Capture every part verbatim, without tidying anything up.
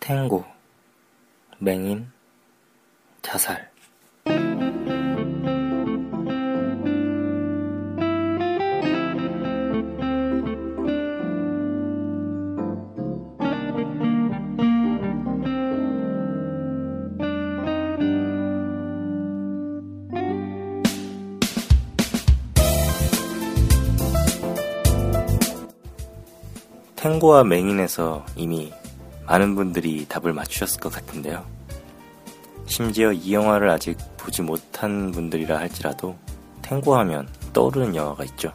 탱고, 맹인, 자살. 탱고와 맹인에서 이미 많은 분들이 답을 맞추셨을 것 같은데요. 심지어 이 영화를 아직 보지 못한 분들이라 할지라도 탱고 하면 떠오르는 영화가 있죠.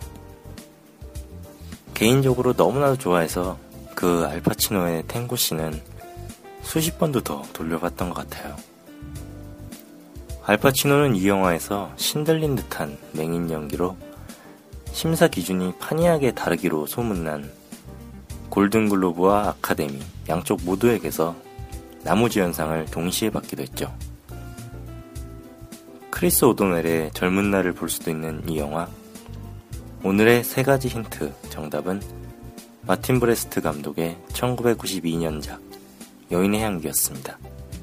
개인적으로 너무나도 좋아해서 그 알파치노의 탱고 씬은 수십 번도 더 돌려봤던 것 같아요. 알파치노는 이 영화에서 신들린 듯한 맹인 연기로 심사 기준이 판이하게 다르기로 소문난 골든글로브와 아카데미 양쪽 모두에게서 나무주연상을 동시에 받기도 했죠. 크리스 오도넬의 젊은 날을 볼 수도 있는 이 영화. 오늘의 세 가지 힌트 정답은 마틴 브레스트 감독의 천구백구십이 년작 여인의 향기였습니다.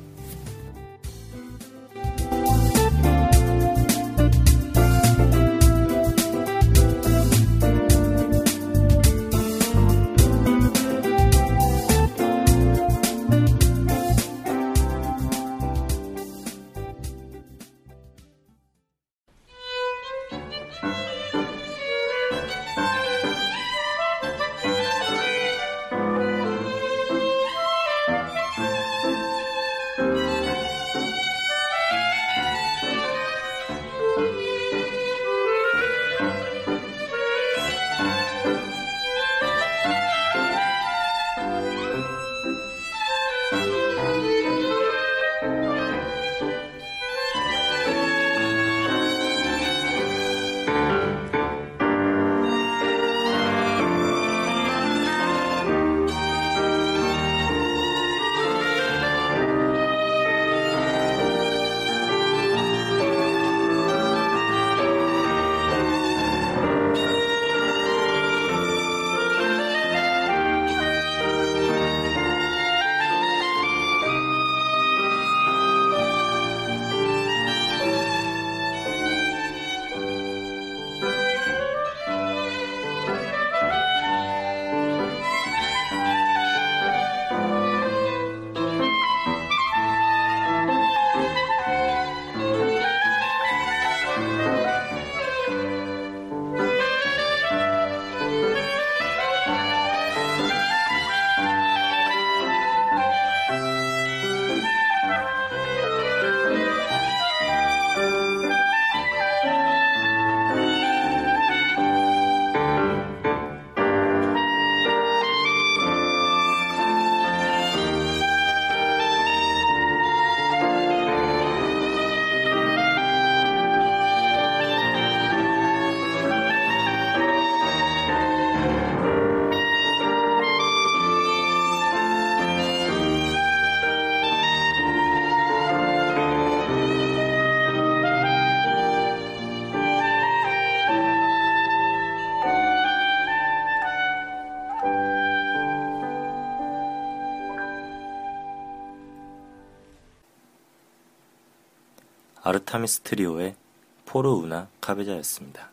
아르타미스 트리오의 포르 우나 카베자였습니다.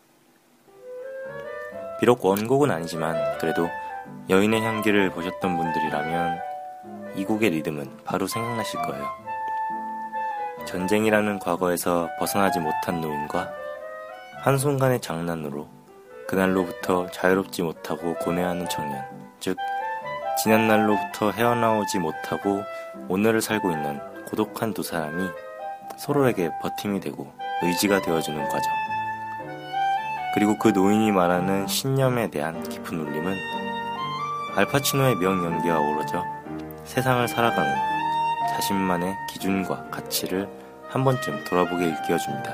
비록 원곡은 아니지만 그래도 여인의 향기를 보셨던 분들이라면 이 곡의 리듬은 바로 생각나실 거예요. 전쟁이라는 과거에서 벗어나지 못한 노인과 한순간의 장난으로 그날로부터 자유롭지 못하고 고뇌하는 청년, 즉 지난날로부터 헤어나오지 못하고 오늘을 살고 있는 고독한 두 사람이 서로에게 버팀이 되고 의지가 되어주는 과정. 그리고 그 노인이 말하는 신념에 대한 깊은 울림은 알파치노의 명연기와 어우러져 세상을 살아가는 자신만의 기준과 가치를 한 번쯤 돌아보게 일깨워줍니다.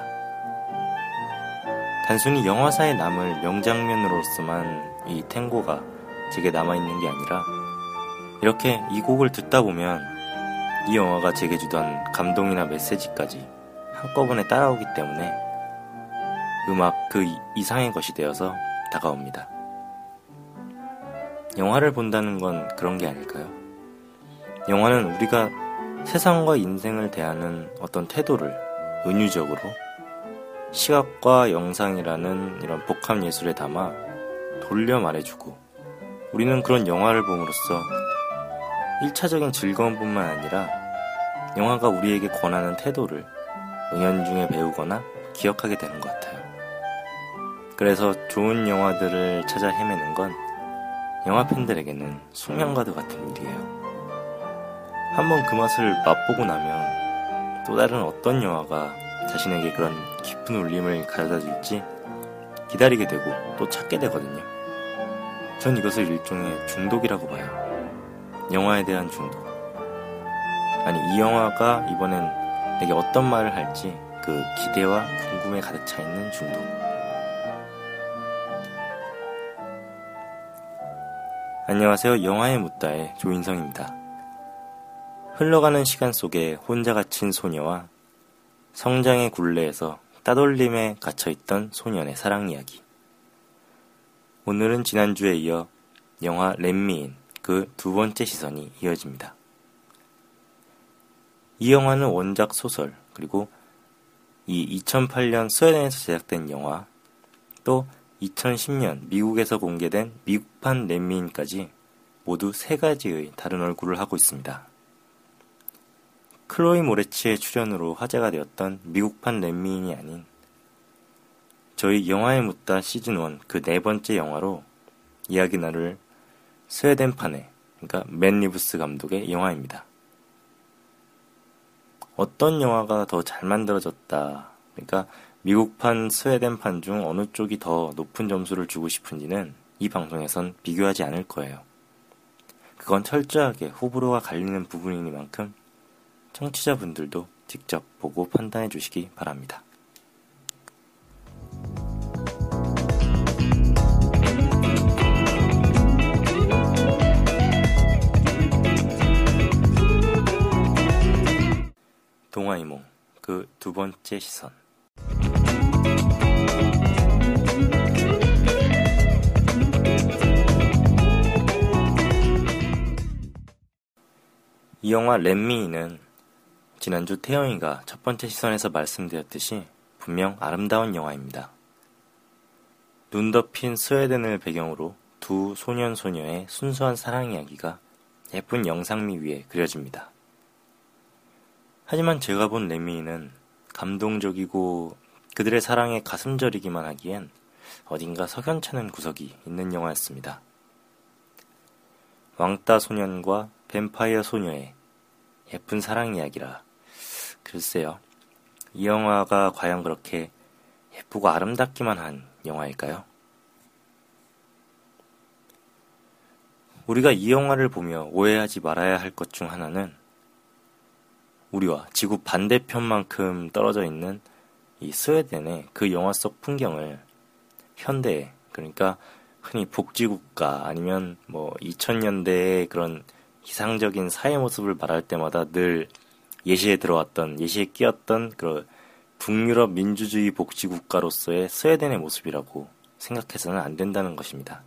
단순히 영화사에 남을 명장면으로서만 이 탱고가 제게 남아있는 게 아니라 이렇게 이 곡을 듣다 보면 이 영화가 제게 주던 감동이나 메시지까지 한꺼번에 따라오기 때문에 음악 그 이상의 것이 되어서 다가옵니다. 영화를 본다는 건 그런 게 아닐까요? 영화는 우리가 세상과 인생을 대하는 어떤 태도를 은유적으로 시각과 영상이라는 이런 복합 예술에 담아 돌려 말해주고, 우리는 그런 영화를 봄으로써 일차적인 즐거움뿐만 아니라 영화가 우리에게 권하는 태도를 은연중에 배우거나 기억하게 되는 것 같아요. 그래서 좋은 영화들을 찾아 헤매는 건 영화 팬들에게는 숙명과도 같은 일이에요. 한번 그 맛을 맛보고 나면 또 다른 어떤 영화가 자신에게 그런 깊은 울림을 가져다 줄지 기다리게 되고 또 찾게 되거든요. 전 이것을 일종의 중독이라고 봐요. 영화에 대한 중독. 아니, 이 영화가 이번엔 내게 어떤 말을 할지 그 기대와 궁금에 가득 차 있는 중독. 안녕하세요. 영화에 묻다의 조인성입니다. 흘러가는 시간 속에 혼자 갇힌 소녀와 성장의 굴레에서 따돌림에 갇혀있던 소년의 사랑 이야기. 오늘은 지난주에 이어 영화 렛미인 그 두 번째 시선이 이어집니다. 이 영화는 원작 소설, 그리고 이 이천팔 년 스웨덴에서 제작된 영화, 또 이천십 년 미국에서 공개된 미국판 렛미인까지 모두 세 가지의 다른 얼굴을 하고 있습니다. 클로이 모레츠의 출연으로 화제가 되었던 미국판 렛미인이 아닌 저희 영화에 묻다 시즌일 그 네 번째 영화로 이야기 나눌 스웨덴판의, 그러니까 맨 리브스 감독의 영화입니다. 어떤 영화가 더 잘 만들어졌다, 그러니까 미국판, 스웨덴판 중 어느 쪽이 더 높은 점수를 주고 싶은지는 이 방송에선 비교하지 않을 거예요. 그건 철저하게 호불호가 갈리는 부분이니만큼 청취자분들도 직접 보고 판단해 주시기 바랍니다. 동화이몽 그 두 번째 시선. 이 영화 렛미인은 지난주 태영이가 첫 번째 시선에서 말씀드렸듯이 분명 아름다운 영화입니다. 눈 덮인 스웨덴을 배경으로 두 소년 소녀의 순수한 사랑 이야기가 예쁜 영상미 위에 그려집니다. 하지만 제가 본 렛미인은 감동적이고 그들의 사랑에 가슴 저리기만 하기엔 어딘가 석연찮은 구석이 있는 영화였습니다. 왕따 소년과 뱀파이어 소녀의 예쁜 사랑 이야기라. 글쎄요, 이 영화가 과연 그렇게 예쁘고 아름답기만 한 영화일까요? 우리가 이 영화를 보며 오해하지 말아야 할 것 중 하나는 우리와 지구 반대편만큼 떨어져 있는 이 스웨덴의 그 영화 속 풍경을 현대에, 그러니까 흔히 복지국가 아니면 뭐 이천 년대의 그런 이상적인 사회 모습을 말할 때마다 늘 예시에 들어왔던, 예시에 끼었던 그런 북유럽 민주주의 복지국가로서의 스웨덴의 모습이라고 생각해서는 안 된다는 것입니다.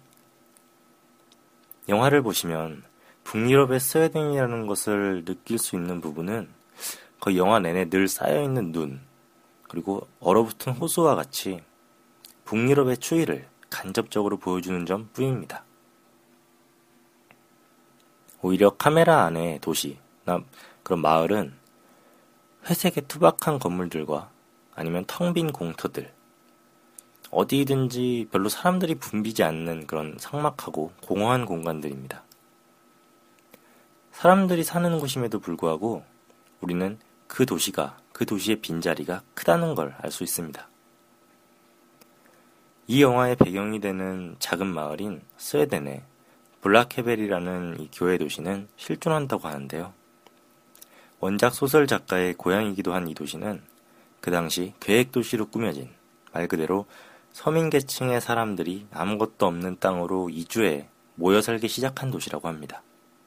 영화를 보시면 북유럽의 스웨덴이라는 것을 느낄 수 있는 부분은 거의 영화 내내 늘 쌓여있는 눈, 그리고 얼어붙은 호수와 같이 북유럽의 추위를 간접적으로 보여주는 점 뿐입니다. 오히려 카메라 안의 도시, 그런 마을은 회색의 투박한 건물들과 아니면 텅 빈 공터들, 어디든지 별로 사람들이 붐비지 않는 그런 삭막하고 공허한 공간들입니다. 사람들이 사는 곳임에도 불구하고 우리는 그 도시가, 그 도시의 빈자리가 크다는 걸 알 수 있습니다. 이 영화의 배경이 되는 작은 마을인 스웨덴의 블라케벨이라는 이 교회 도시는 실존한다고 하는데요. 원작 소설 작가의 고향이기도 한 이 도시는 그 당시 계획도시로 꾸며진 말 그대로 서민계층의 사람들이 아무것도 없는 땅으로 이주해 모여 살기 시작한 도시라고 합니다.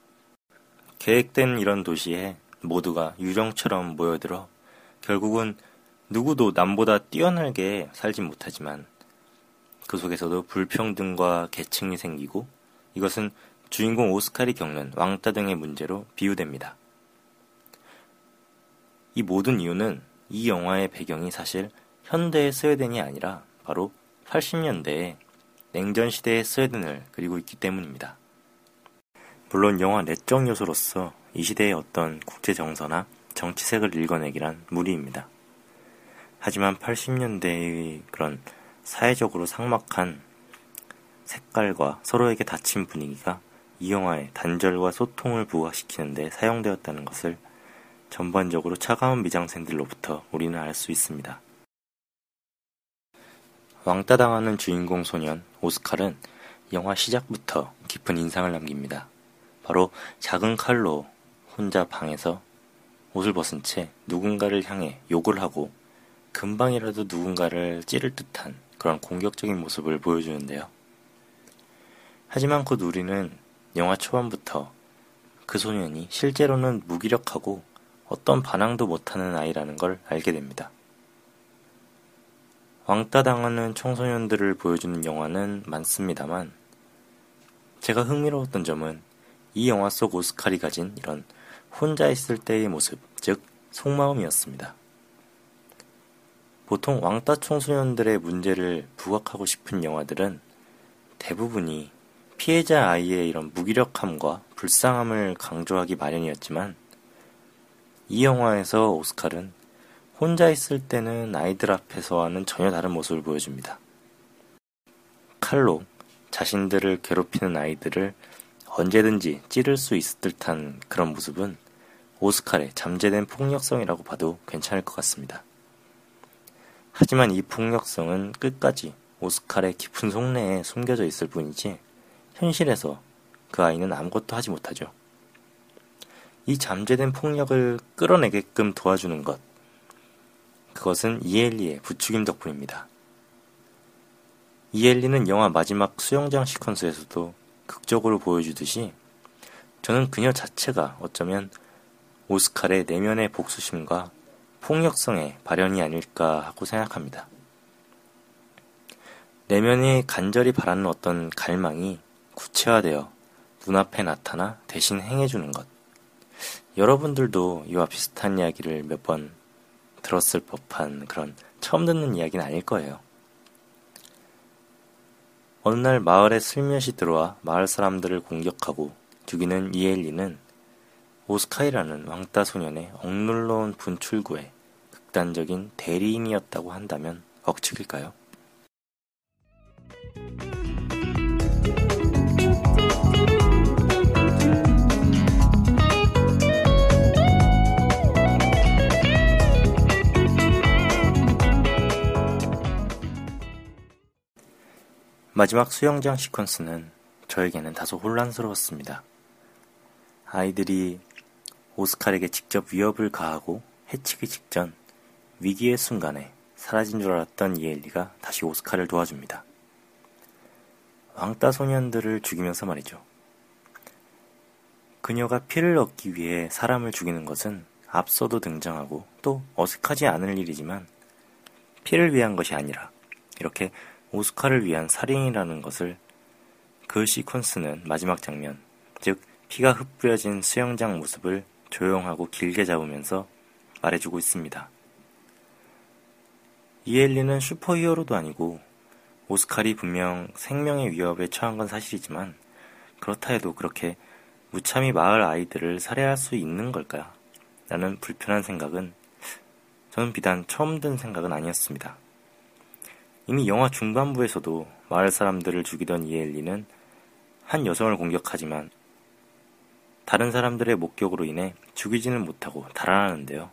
계획된 이런 도시에 모두가 유령처럼 모여들어 결국은 누구도 남보다 뛰어나게 살지 못하지만 그 속에서도 불평등과 계층이 생기고, 이것은 주인공 오스칼이 겪는 왕따 등의 문제로 비유됩니다. 이 모든 이유는 이 영화의 배경이 사실 현대의 스웨덴이 아니라 바로 팔십 년대의 냉전 시대의 스웨덴을 그리고 있기 때문입니다. 물론 영화 내적 요소로서 이 시대의 어떤 국제 정서나 정치색을 읽어내기란 무리입니다. 하지만 팔십 년대의 그런 사회적으로 삭막한 색깔과 서로에게 닫힌 분위기가 이 영화에 단절과 소통을 부각시키는 데 사용되었다는 것을 전반적으로 차가운 미장센들로부터 우리는 알 수 있습니다. 왕따당하는 주인공 소년 오스칼은 영화 시작부터 깊은 인상을 남깁니다. 바로 작은 칼로 혼자 방에서 옷을 벗은 채 누군가를 향해 욕을 하고 금방이라도 누군가를 찌를 듯한 그런 공격적인 모습을 보여주는데요. 하지만 곧 우리는 영화 초반부터 그 소년이 실제로는 무기력하고 어떤 반항도 못하는 아이라는 걸 알게 됩니다. 왕따당하는 청소년들을 보여주는 영화는 많습니다만 제가 흥미로웠던 점은 이 영화 속 오스칼이 가진 이런 혼자 있을 때의 모습, 즉 속마음이었습니다. 보통 왕따 청소년들의 문제를 부각하고 싶은 영화들은 대부분이 피해자 아이의 이런 무기력함과 불쌍함을 강조하기 마련이었지만 이 영화에서 오스칼은 혼자 있을 때는 아이들 앞에서와는 전혀 다른 모습을 보여줍니다. 칼로 자신들을 괴롭히는 아이들을 언제든지 찌를 수 있을 듯한 그런 모습은 오스칼의 잠재된 폭력성이라고 봐도 괜찮을 것 같습니다. 하지만 이 폭력성은 끝까지 오스칼의 깊은 속내에 숨겨져 있을 뿐이지 현실에서 그 아이는 아무것도 하지 못하죠. 이 잠재된 폭력을 끌어내게끔 도와주는 것, 그것은 이엘리의 부추김 덕분입니다. 이엘리는 영화 마지막 수영장 시퀀스에서도 극적으로 보여주듯이 저는 그녀 자체가 어쩌면 오스칼의 내면의 복수심과 폭력성의 발현이 아닐까 하고 생각합니다. 내면에 간절히 바라는 어떤 갈망이 구체화되어 눈앞에 나타나 대신 행해주는 것. 여러분들도 이와 비슷한 이야기를 몇 번 들었을 법한 그런 처음 듣는 이야기는 아닐 거예요. 어느 날 마을에 슬며시 들어와 마을 사람들을 공격하고 죽이는 이엘리는 오스칼이라는 왕따 소년의 억눌러온 분출구의 극단적인 대리인이었다고 한다면 억측일까요? 마지막 수영장 시퀀스는 저에게는 다소 혼란스러웠습니다. 아이들이 오스칼에게 직접 위협을 가하고 해치기 직전 위기의 순간에 사라진 줄 알았던 이엘리가 다시 오스칼을 도와줍니다. 왕따 소년들을 죽이면서 말이죠. 그녀가 피를 얻기 위해 사람을 죽이는 것은 앞서도 등장하고 또 어색하지 않을 일이지만 피를 위한 것이 아니라 이렇게 오스칼을 위한 살인이라는 것을 그 시퀀스는 마지막 장면, 즉 피가 흩뿌려진 수영장 모습을 조용하고 길게 잡으면서 말해주고 있습니다. 이엘리는 슈퍼히어로도 아니고 오스칼이 분명 생명의 위협에 처한 건 사실이지만 그렇다 해도 그렇게 무참히 마을 아이들을 살해할 수 있는 걸까요? 라는 불편한 생각은 저는 비단 처음 든 생각은 아니었습니다. 이미 영화 중반부에서도 마을 사람들을 죽이던 이엘리는 한 여성을 공격하지만 다른 사람들의 목격으로 인해 죽이지는 못하고 달아나는데요.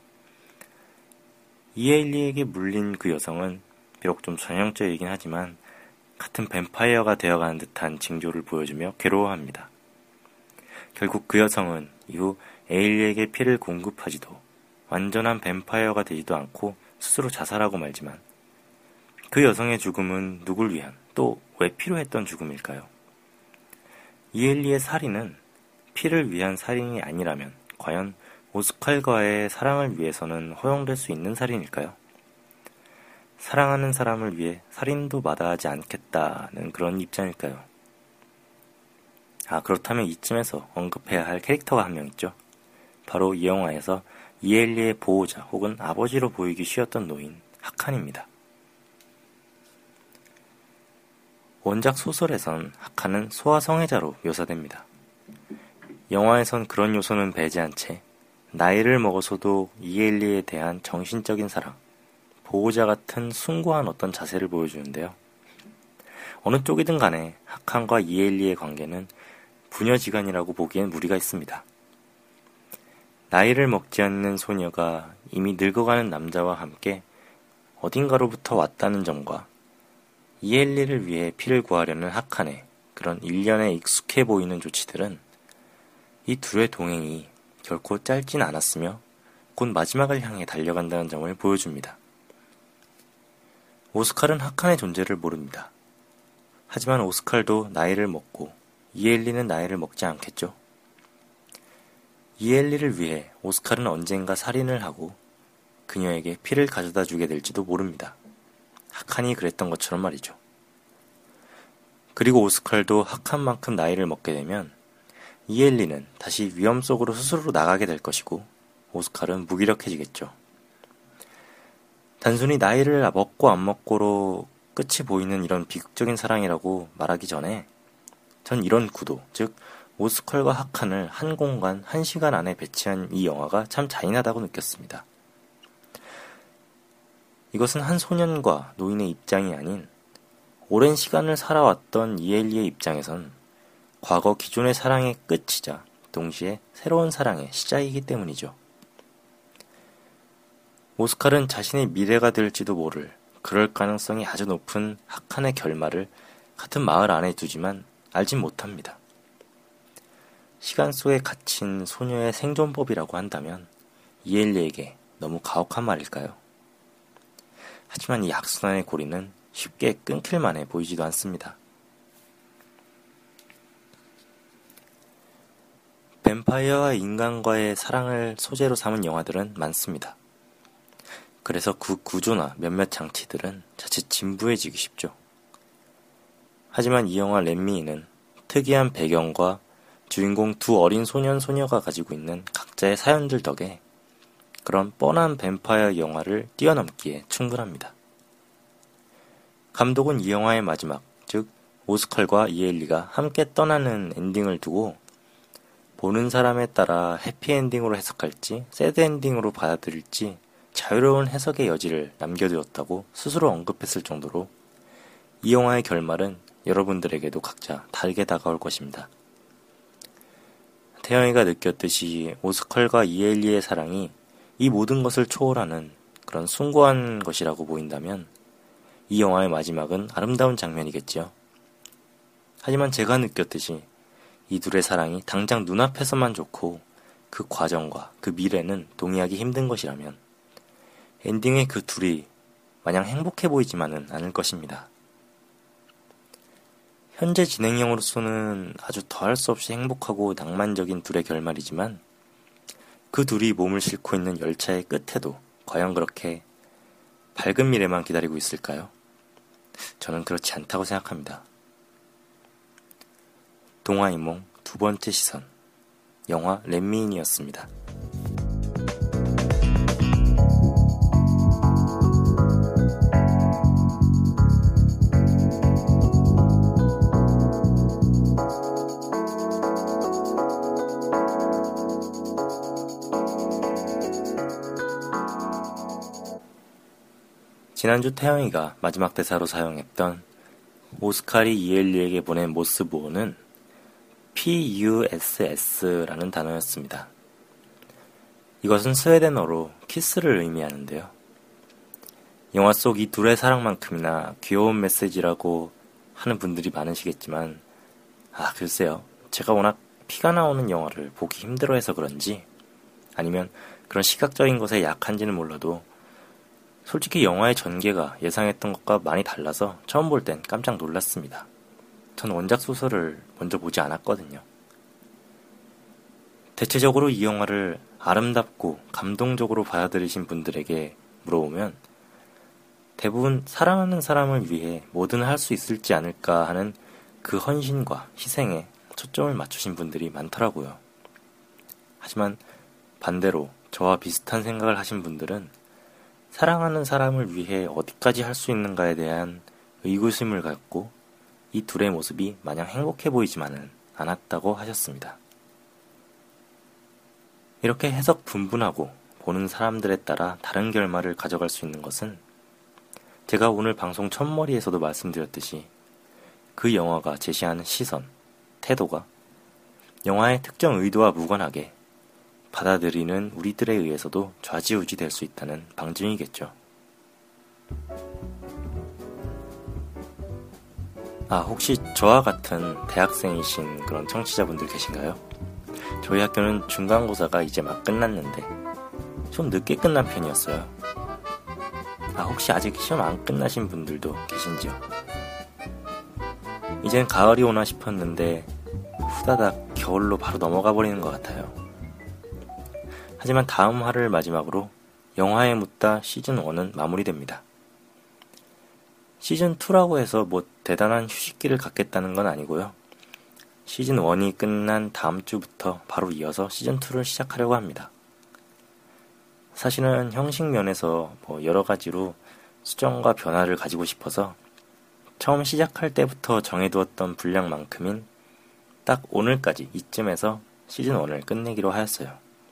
이엘리에게 물린 그 여성은 비록 좀 전형적이긴 하지만 같은 뱀파이어가 되어가는 듯한 징조를 보여주며 괴로워합니다. 결국 그 여성은 이후 에일리에게 피를 공급하지도 완전한 뱀파이어가 되지도 않고 스스로 자살하고 말지만 그 여성의 죽음은 누굴 위한 또 왜 필요했던 죽음일까요? 이엘리의 살인은 피를 위한 살인이 아니라면 과연 오스칼과의 사랑을 위해서는 허용될 수 있는 살인일까요? 사랑하는 사람을 위해 살인도 마다하지 않겠다는 그런 입장일까요? 아, 그렇다면 이쯤에서 언급해야 할 캐릭터가 한 명 있죠. 바로 이 영화에서 이엘리의 보호자 혹은 아버지로 보이기 쉬웠던 노인 하칸입니다. 원작 소설에선 하칸은 소아성애자로 묘사됩니다. 영화에선 그런 요소는 배제한 채 나이를 먹어서도 이엘리에 대한 정신적인 사랑, 보호자 같은 숭고한 어떤 자세를 보여주는데요. 어느 쪽이든 간에 하칸과 이엘리의 관계는 부녀지간이라고 보기엔 무리가 있습니다. 나이를 먹지 않는 소녀가 이미 늙어가는 남자와 함께 어딘가로부터 왔다는 점과 이엘리를 위해 피를 구하려는 하칸의 그런 일련의 익숙해 보이는 조치들은 이 둘의 동행이 결코 짧진 않았으며 곧 마지막을 향해 달려간다는 점을 보여줍니다. 오스칼은 하칸의 존재를 모릅니다. 하지만 오스칼도 나이를 먹고 이엘리는 나이를 먹지 않겠죠. 이엘리를 위해 오스칼은 언젠가 살인을 하고 그녀에게 피를 가져다 주게 될지도 모릅니다. 하칸이 그랬던 것처럼 말이죠. 그리고 오스칼도 하칸만큼 나이를 먹게 되면 이엘리는 다시 위험 속으로 스스로 나가게 될 것이고 오스칼은 무기력해지겠죠. 단순히 나이를 먹고 안 먹고로 끝이 보이는 이런 비극적인 사랑이라고 말하기 전에 전 이런 구도, 즉 오스칼과 하칸을 한 공간, 한 시간 안에 배치한 이 영화가 참 잔인하다고 느꼈습니다. 이것은 한 소년과 노인의 입장이 아닌 오랜 시간을 살아왔던 이엘리의 입장에선 과거 기존의 사랑의 끝이자 동시에 새로운 사랑의 시작이기 때문이죠. 오스칼은 자신의 미래가 될지도 모를 그럴 가능성이 아주 높은 하칸의 결말을 같은 마을 안에 두지만 알진 못합니다. 시간 속에 갇힌 소녀의 생존법이라고 한다면 이엘리에게 너무 가혹한 말일까요? 하지만 이 악순환의 고리는 쉽게 끊길 만해 보이지도 않습니다. 뱀파이어와 인간과의 사랑을 소재로 삼은 영화들은 많습니다. 그래서 그 구조나 몇몇 장치들은 자칫 진부해지기 쉽죠. 하지만 이 영화 렛미는 특이한 배경과 주인공 두 어린 소년 소녀가 가지고 있는 각자의 사연들 덕에 그런 뻔한 뱀파이어 영화를 뛰어넘기에 충분합니다. 감독은 이 영화의 마지막, 즉 오스칼과 이엘리가 함께 떠나는 엔딩을 두고 보는 사람에 따라 해피엔딩으로 해석할지 새드엔딩으로 받아들일지 자유로운 해석의 여지를 남겨두었다고 스스로 언급했을 정도로 이 영화의 결말은 여러분들에게도 각자 다르게 다가올 것입니다. 태영이가 느꼈듯이 오스칼과 이엘리의 사랑이 이 모든 것을 초월하는 그런 숭고한 것이라고 보인다면 이 영화의 마지막은 아름다운 장면이겠지요. 하지만 제가 느꼈듯이 이 둘의 사랑이 당장 눈앞에서만 좋고 그 과정과 그 미래는 동의하기 힘든 것이라면 엔딩에 그 둘이 마냥 행복해 보이지만은 않을 것입니다. 현재 진행형으로서는 아주 더할 수 없이 행복하고 낭만적인 둘의 결말이지만 그 둘이 몸을 싣고 있는 열차의 끝에도 과연 그렇게 밝은 미래만 기다리고 있을까요? 저는 그렇지 않다고 생각합니다. 동화이몽 두 번째 시선, 영화 렛미인이었습니다. 지난주 태영이가 마지막 대사로 사용했던 오스칼이 이엘리에게 보낸 모스보어는 푸스스라는 단어였습니다. 이것은 스웨덴어로 키스를 의미하는데요. 영화 속 이 둘의 사랑만큼이나 귀여운 메시지라고 하는 분들이 많으시겠지만 아 글쎄요, 제가 워낙 피가 나오는 영화를 보기 힘들어해서 그런지 아니면 그런 시각적인 것에 약한지는 몰라도 솔직히 영화의 전개가 예상했던 것과 많이 달라서 처음 볼 땐 깜짝 놀랐습니다. 전 원작 소설을 먼저 보지 않았거든요. 대체적으로 이 영화를 아름답고 감동적으로 받아들이신 분들에게 물어보면 대부분 사랑하는 사람을 위해 뭐든 할 수 있을지 않을까 하는 그 헌신과 희생에 초점을 맞추신 분들이 많더라고요. 하지만 반대로 저와 비슷한 생각을 하신 분들은 사랑하는 사람을 위해 어디까지 할 수 있는가에 대한 의구심을 갖고 이 둘의 모습이 마냥 행복해 보이지만은 않았다고 하셨습니다. 이렇게 해석 분분하고 보는 사람들에 따라 다른 결말을 가져갈 수 있는 것은 제가 오늘 방송 첫머리에서도 말씀드렸듯이 그 영화가 제시하는 시선, 태도가 영화의 특정 의도와 무관하게 받아들이는 우리들에 의해서도 좌지우지 될 수 있다는 방증이겠죠. 아, 혹시 저와 같은 대학생이신 그런 청취자분들 계신가요? 저희 학교는 중간고사가 이제 막 끝났는데 좀 늦게 끝난 편이었어요. 아, 혹시 아직 시험 안 끝나신 분들도 계신지요? 이젠 가을이 오나 싶었는데 후다닥 겨울로 바로 넘어가 버리는 것 같아요. 하지만 다음 화를 마지막으로 영화에 묻다 시즌일은 마무리됩니다. 시즌이라고 해서 뭐 대단한 휴식기를 갖겠다는 건 아니고요. 시즌일이 끝난 다음 주부터 바로 이어서 시즌이를 시작하려고 합니다. 사실은 형식 면에서 뭐 여러 가지로 수정과 변화를 가지고 싶어서 처음 시작할 때부터 정해두었던 분량만큼인 딱 오늘까지 이쯤에서 시즌일을 끝내기로 하였어요.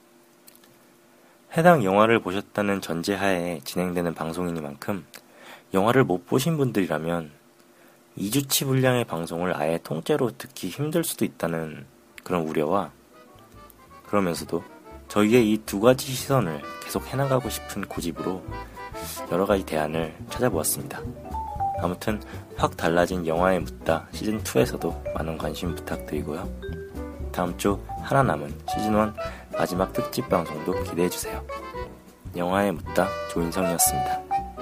해당 영화를 보셨다는 전제하에 진행되는 방송이니만큼 영화를 못 보신 분들이라면 이 주치 분량의 방송을 아예 통째로 듣기 힘들 수도 있다는 그런 우려와 그러면서도 저희의 이 두 가지 시선을 계속 해나가고 싶은 고집으로 여러 가지 대안을 찾아보았습니다. 아무튼 확 달라진 영화에 묻다 시즌이에서도 많은 관심 부탁드리고요. 다음 주 하나 남은 시즌일 마지막 특집 방송도 기대해주세요. 영화에 묻다 조인성이었습니다.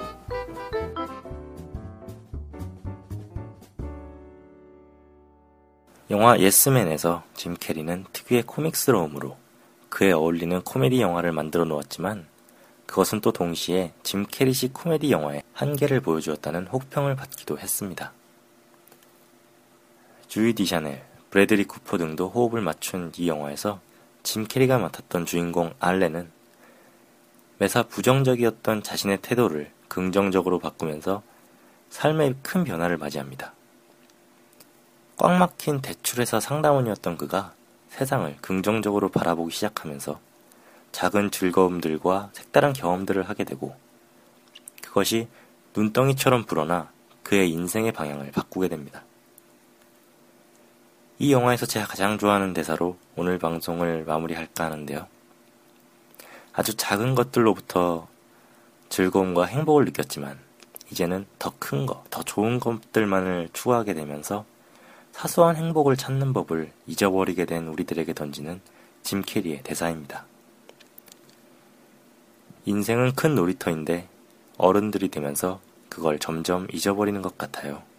영화 예스맨에서 짐 캐리는 특유의 코믹스러움으로 그에 어울리는 코미디 영화를 만들어 놓았지만 그것은 또 동시에 짐 캐리식 코미디 영화의 한계를 보여주었다는 혹평을 받기도 했습니다. 주이 디샤넬, 브래들리 쿠퍼 등도 호흡을 맞춘 이 영화에서 짐 캐리가 맡았던 주인공 알렌은 매사 부정적이었던 자신의 태도를 긍정적으로 바꾸면서 삶의 큰 변화를 맞이합니다. 꽉 막힌 대출회사 상담원이었던 그가 세상을 긍정적으로 바라보기 시작하면서 작은 즐거움들과 색다른 경험들을 하게 되고 그것이 눈덩이처럼 불어나 그의 인생의 방향을 바꾸게 됩니다. 이 영화에서 제가 가장 좋아하는 대사로 오늘 방송을 마무리할까 하는데요. 아주 작은 것들로부터 즐거움과 행복을 느꼈지만 이제는 더 큰 것, 더 좋은 것들만을 추구하게 되면서 사소한 행복을 찾는 법을 잊어버리게 된 우리들에게 던지는 짐 캐리의 대사입니다. 인생은 큰 놀이터인데 어른들이 되면서 그걸 점점 잊어버리는 것 같아요.